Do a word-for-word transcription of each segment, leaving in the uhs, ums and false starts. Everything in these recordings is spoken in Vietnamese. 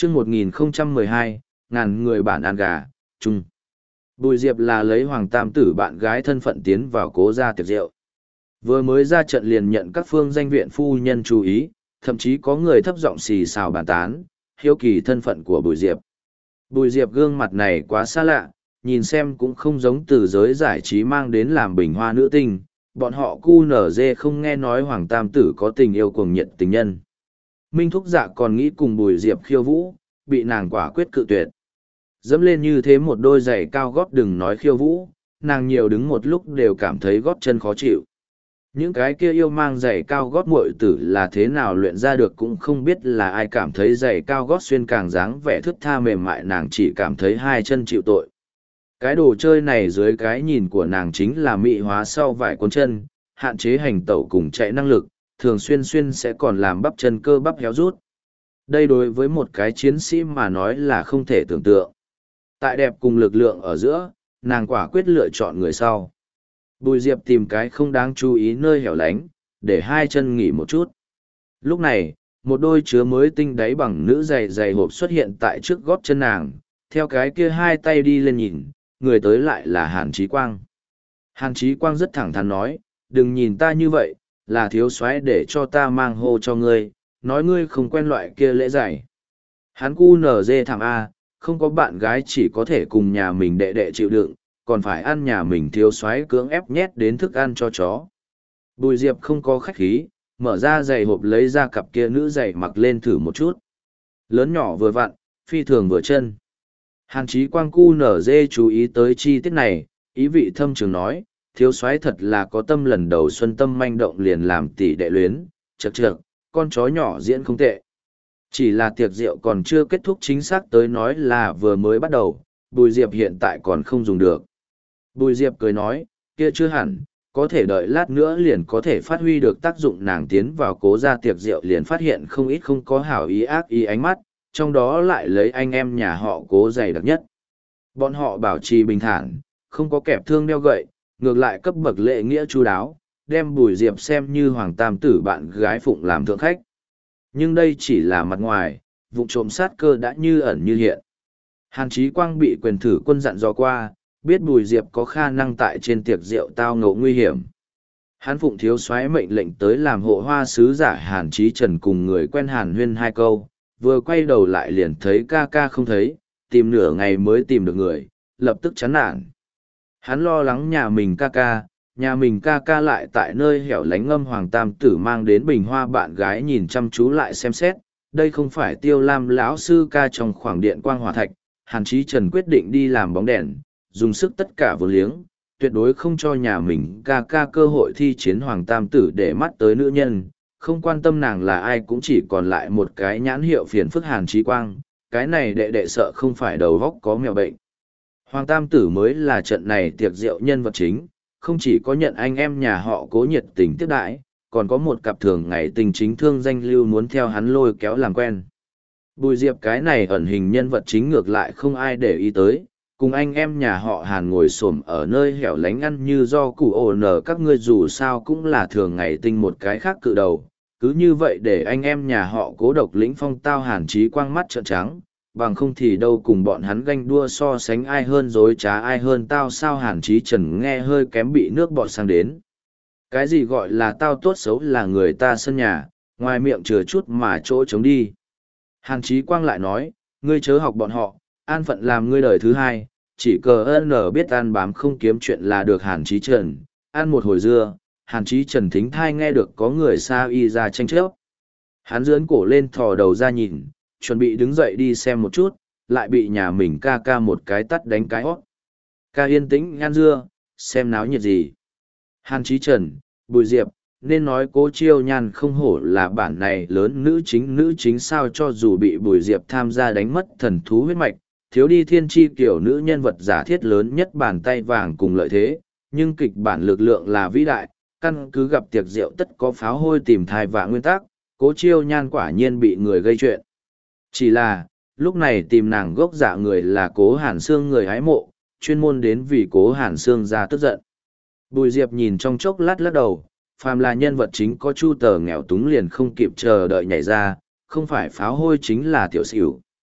chương một nghìn không trăm mười hai, ngàn người bản ăn gà, chung. Bùi Diệp là lấy Hoàng Tam Tử bạn gái thân phận tiến vào cố gia tiệc rượu. Vừa mới ra trận liền nhận các phương danh viện phu nhân chú ý, thậm chí có người thấp giọng xì xào bàn tán, hiếu kỳ thân phận của Bùi Diệp. Bùi Diệp gương mặt này quá xa lạ, nhìn xem cũng không giống từ giới giải trí mang đến làm bình hoa nữ tinh, bọn họ cu nở dê không nghe nói Hoàng Tam Tử có tình yêu cuồng nhiệt tình nhân. Minh Thúc Dạ còn nghĩ cùng Bùi Diệp khiêu vũ, bị nàng quả quyết cự tuyệt. Dẫm lên như thế một đôi giày cao gót đừng nói khiêu vũ, nàng nhiều đứng một lúc đều cảm thấy gót chân khó chịu. Những cái kia yêu mang giày cao gót muội tử là thế nào luyện ra được cũng không biết là ai cảm thấy giày cao gót xuyên càng dáng vẻ thướt tha mềm mại, nàng chỉ cảm thấy hai chân chịu tội. Cái đồ chơi này dưới cái nhìn của nàng chính là mỹ hóa sau vải cuốn chân, hạn chế hành tẩu cùng chạy năng lực, thường xuyên xuyên sẽ còn làm bắp chân cơ bắp héo rút. Đây đối với một cái chiến sĩ mà nói là không thể tưởng tượng. Tại đẹp cùng lực lượng ở giữa, nàng quả quyết lựa chọn người sau. Bùi Diệp tìm cái không đáng chú ý nơi hẻo lánh, để hai chân nghỉ một chút. Lúc này, một đôi chứa mới tinh đáy bằng nữ giày giày hộp xuất hiện tại trước gót chân nàng, theo cái kia hai tay đi lên nhìn, người tới lại là Hàn Chí Quang. Hàn Chí Quang rất thẳng thắn nói, đừng nhìn ta như vậy, là thiếu soái để cho ta mang hô cho ngươi, nói ngươi không quen loại kia lễ giày. Hắn cu nở dê thảm A, không có bạn gái chỉ có thể cùng nhà mình đệ đệ chịu đựng, còn phải ăn nhà mình thiếu soái cưỡng ép nhét đến thức ăn cho chó. Bùi Diệp không có khách khí, mở ra giày hộp lấy ra cặp kia nữ giày mặc lên thử một chút. Lớn nhỏ vừa vặn, phi thường vừa chân. Hàn Chí Quang cu nở dê chú ý tới chi tiết này, ý vị thâm trường nói, thiếu soái thật là có tâm, lần đầu xuân tâm manh động liền làm tỷ đệ luyến, chật chật, con chó nhỏ diễn không tệ. Chỉ là tiệc rượu còn chưa kết thúc, chính xác tới nói là vừa mới bắt đầu, Bùi Diệp hiện tại còn không dùng được. Bùi Diệp cười nói, kia chưa hẳn, có thể đợi lát nữa liền có thể phát huy được tác dụng. Nàng tiến vào cố gia tiệc rượu liền phát hiện không ít không có hảo ý ác ý ánh mắt, trong đó lại lấy anh em nhà họ Cố dày đặc nhất. Bọn họ bảo trì bình thản, không có kẹp thương đeo gậy, ngược lại cấp bậc lễ nghĩa chu đáo, đem Bùi Diệp xem như Hoàng Tam Tử bạn gái phụng làm thượng khách. Nhưng đây chỉ là mặt ngoài, vụ trộm sát cơ đã như ẩn như hiện. Hàn Chí Quang bị quyền thử quân dặn dò qua, biết Bùi Diệp có khả năng tại trên tiệc rượu tao ngộ nguy hiểm. Hắn phụng thiếu soái mệnh lệnh tới làm hộ hoa sứ giả Hàn Chí Trần cùng người quen Hàn Huyên hai câu, vừa quay đầu lại liền thấy ca ca không thấy, tìm nửa ngày mới tìm được người, lập tức chán nản. Hắn lo lắng nhà mình ca ca, nhà mình ca ca lại tại nơi hẻo lánh ngâm Hoàng Tam Tử mang đến bình hoa bạn gái nhìn chăm chú lại xem xét, đây không phải Tiêu Lam lão sư ca trong khoảng điện quang hỏa thạch. Hàn Chí Trần quyết định đi làm bóng đèn, dùng sức tất cả vô liếng, tuyệt đối không cho nhà mình ca ca cơ hội thi chiến Hoàng Tam Tử để mắt tới nữ nhân, không quan tâm nàng là ai, cũng chỉ còn lại một cái nhãn hiệu phiền phức Hàn Chí Quang, cái này đệ đệ sợ không phải đầu góc có mèo bệnh. Hoàng Tam Tử mới là trận này tiệc rượu nhân vật chính, không chỉ có nhận anh em nhà họ Cố nhiệt tình tiếp đãi, còn có một cặp thường ngày tình chính thương danh lưu muốn theo hắn lôi kéo làm quen. Bùi Diệp cái này ẩn hình nhân vật chính ngược lại không ai để ý tới, cùng anh em nhà họ Hàn ngồi xổm ở nơi hẻo lánh ăn như do củ ổ nở, các ngươi dù sao cũng là thường ngày tinh một cái khác cự đầu, cứ như vậy để anh em nhà họ Cố độc lĩnh phong tao. Hàn Chí Quang mắt trợn trắng, bằng không thì đâu cùng bọn hắn ganh đua so sánh ai hơn dối trá ai hơn tao sao. Hàn Chí Trần nghe hơi kém bị nước bọt sang đến. Cái gì gọi là tao tốt xấu là người ta sân nhà, ngoài miệng chừa chút mà chỗ trống đi. Hàn Chí Quang lại nói, ngươi chớ học bọn họ, an phận làm ngươi đời thứ hai, chỉ cờ ơn biết ăn bám không kiếm chuyện là được. Hàn Chí Trần, ăn một hồi dưa, Hàn Chí Trần thính thai nghe được có người xa y ra tranh chấp. Hắn dướn cổ lên thò đầu ra nhìn, chuẩn bị đứng dậy đi xem một chút, lại bị nhà mình ca ca một cái tắt đánh cái hót. Ca yên tĩnh ăn dưa, xem náo nhiệt gì. Hàn Chí Trần, Bùi Diệp, nên nói Cố Chiêu Nhan không hổ là bản này lớn nữ chính nữ chính sao, cho dù bị Bùi Diệp tham gia đánh mất thần thú huyết mạch, thiếu đi thiên tri kiểu nữ nhân vật giả thiết lớn nhất bàn tay vàng cùng lợi thế, nhưng kịch bản lực lượng là vĩ đại, căn cứ gặp tiệc rượu tất có pháo hôi tìm thai và nguyên tắc, Cố Chiêu Nhan quả nhiên bị người gây chuyện. Chỉ là, lúc này tìm nàng gốc giả người là Cố Hàn Sương người hái mộ, chuyên môn đến vì Cố Hàn Sương ra tức giận. Bùi Diệp nhìn trong chốc lát lắc đầu, phàm là nhân vật chính có chu tờ nghèo túng liền không kịp chờ đợi nhảy ra, không phải pháo hôi chính là tiểu xỉu.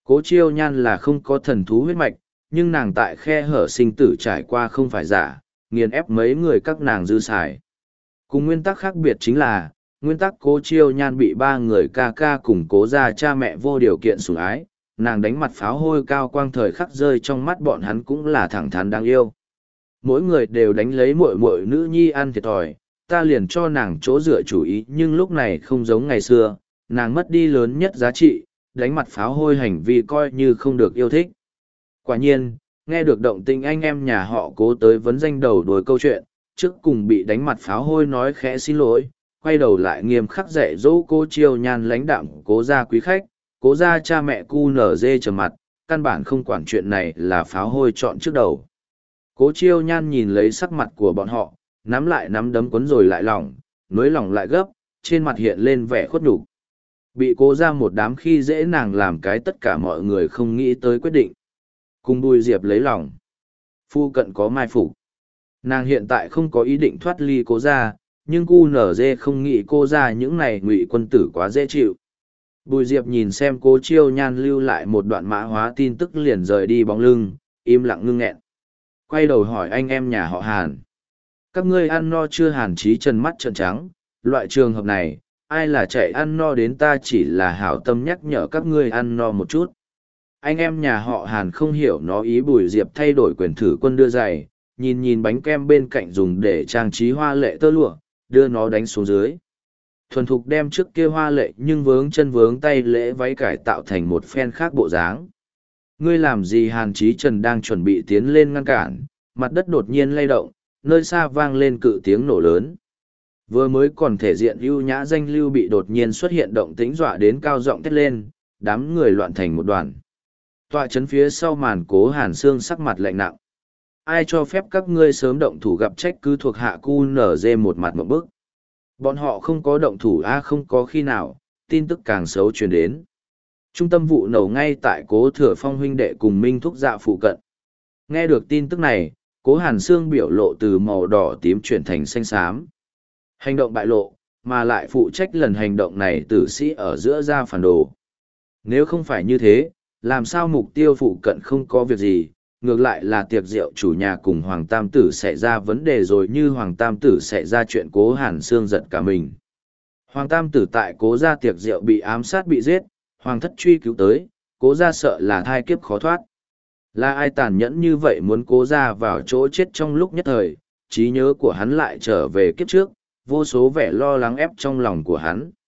Cố chiêu nhan là không có thần thú huyết mạch, nhưng nàng tại khe hở sinh tử trải qua không phải giả, nghiền ép mấy người các nàng dư xài. Cùng nguyên tắc khác biệt chính là, nguyên tắc cố chiêu nhan bị ba người ca ca cùng cố ra cha mẹ vô điều kiện sủng ái, nàng đánh mặt pháo hôi cao quang thời khắc rơi trong mắt bọn hắn cũng là thẳng thắn đáng yêu. Mỗi người đều đánh lấy muội muội nữ nhi ăn thiệt thòi, ta liền cho nàng chỗ dựa chủ ý, nhưng lúc này không giống ngày xưa, nàng mất đi lớn nhất giá trị, đánh mặt pháo hôi hành vi coi như không được yêu thích. Quả nhiên, nghe được động tình anh em nhà họ cố tới vấn danh đầu đuổi câu chuyện, trước cùng bị đánh mặt pháo hôi nói khẽ xin lỗi, quay đầu lại nghiêm khắc dạy dỗ cô chiêu nhan lãnh đạm cố gia quý khách, cố gia cha mẹ cu nở dê trầm mặt, căn bản không quản chuyện này là pháo hôi chọn trước đầu. Cố chiêu nhan nhìn lấy sắc mặt của bọn họ, nắm lại nắm đấm quấn rồi lại lỏng, nối lỏng lại gấp, trên mặt hiện lên vẻ khuất nhục. Bị cố ra một đám khi dễ nàng làm cái tất cả mọi người không nghĩ tới quyết định. Cùng Bùi Diệp lấy lòng. Phu cận có mai phục. Nàng hiện tại không có ý định thoát ly cố ra, nhưng cu nở dê không nghĩ cô ra những này ngụy quân tử quá dễ chịu. Bùi Diệp nhìn xem cố chiêu nhan lưu lại một đoạn mã hóa tin tức liền rời đi bóng lưng, im lặng ngưng nghẹn. Quay đầu hỏi anh em nhà họ Hàn. Các ngươi ăn no chưa? Hàn Chí Trần mắt trợn trắng, loại trường hợp này, ai là chạy ăn no đến, ta chỉ là hảo tâm nhắc nhở các ngươi ăn no một chút. Anh em nhà họ Hàn không hiểu nó ý. Bùi Diệp thay đổi quyền thử quân đưa giày, nhìn nhìn bánh kem bên cạnh dùng để trang trí hoa lệ tơ lụa, đưa nó đánh xuống dưới. Thuần thục đem trước kia hoa lệ nhưng vướng chân vướng tay lễ váy cải tạo thành một phen khác bộ dáng. Ngươi làm gì? Hàn Chí Trần đang chuẩn bị tiến lên ngăn cản, mặt đất đột nhiên lay động, nơi xa vang lên cự tiếng nổ lớn. Vừa mới còn thể diện ưu nhã danh lưu bị đột nhiên xuất hiện động tĩnh dọa đến cao giọng thét lên, đám người loạn thành một đoàn. Tọa chấn phía sau màn Cố Hàn Sương sắc mặt lạnh nặng. Ai cho phép các ngươi sớm động thủ? Gặp trách cứ thuộc hạ cu nở dê một mặt một bức. Bọn họ không có động thủ a? Không có khi nào, tin tức càng xấu truyền đến. Trung tâm vụ nổ ngay tại Cố Thừa Phong huynh đệ cùng Minh Thúc Dạ phụ cận. Nghe được tin tức này, Cố Hàn Sương biểu lộ từ màu đỏ tím chuyển thành xanh xám. Hành động bại lộ, mà lại phụ trách lần hành động này tử sĩ ở giữa ra phản đồ. Nếu không phải như thế, làm sao mục tiêu phụ cận không có việc gì, ngược lại là tiệc rượu chủ nhà cùng Hoàng Tam Tử xảy ra vấn đề rồi. Như Hoàng Tam Tử xảy ra chuyện, Cố Hàn Sương giật cả mình. Hoàng Tam Tử tại Cố gia tiệc rượu bị ám sát bị giết, Hoàng thất truy cứu tới, Cố gia sợ là thai kiếp khó thoát. Là ai tàn nhẫn như vậy muốn Cố gia vào chỗ chết trong lúc nhất thời? Trí nhớ của hắn lại trở về kiếp trước, vô số vẻ lo lắng ép trong lòng của hắn.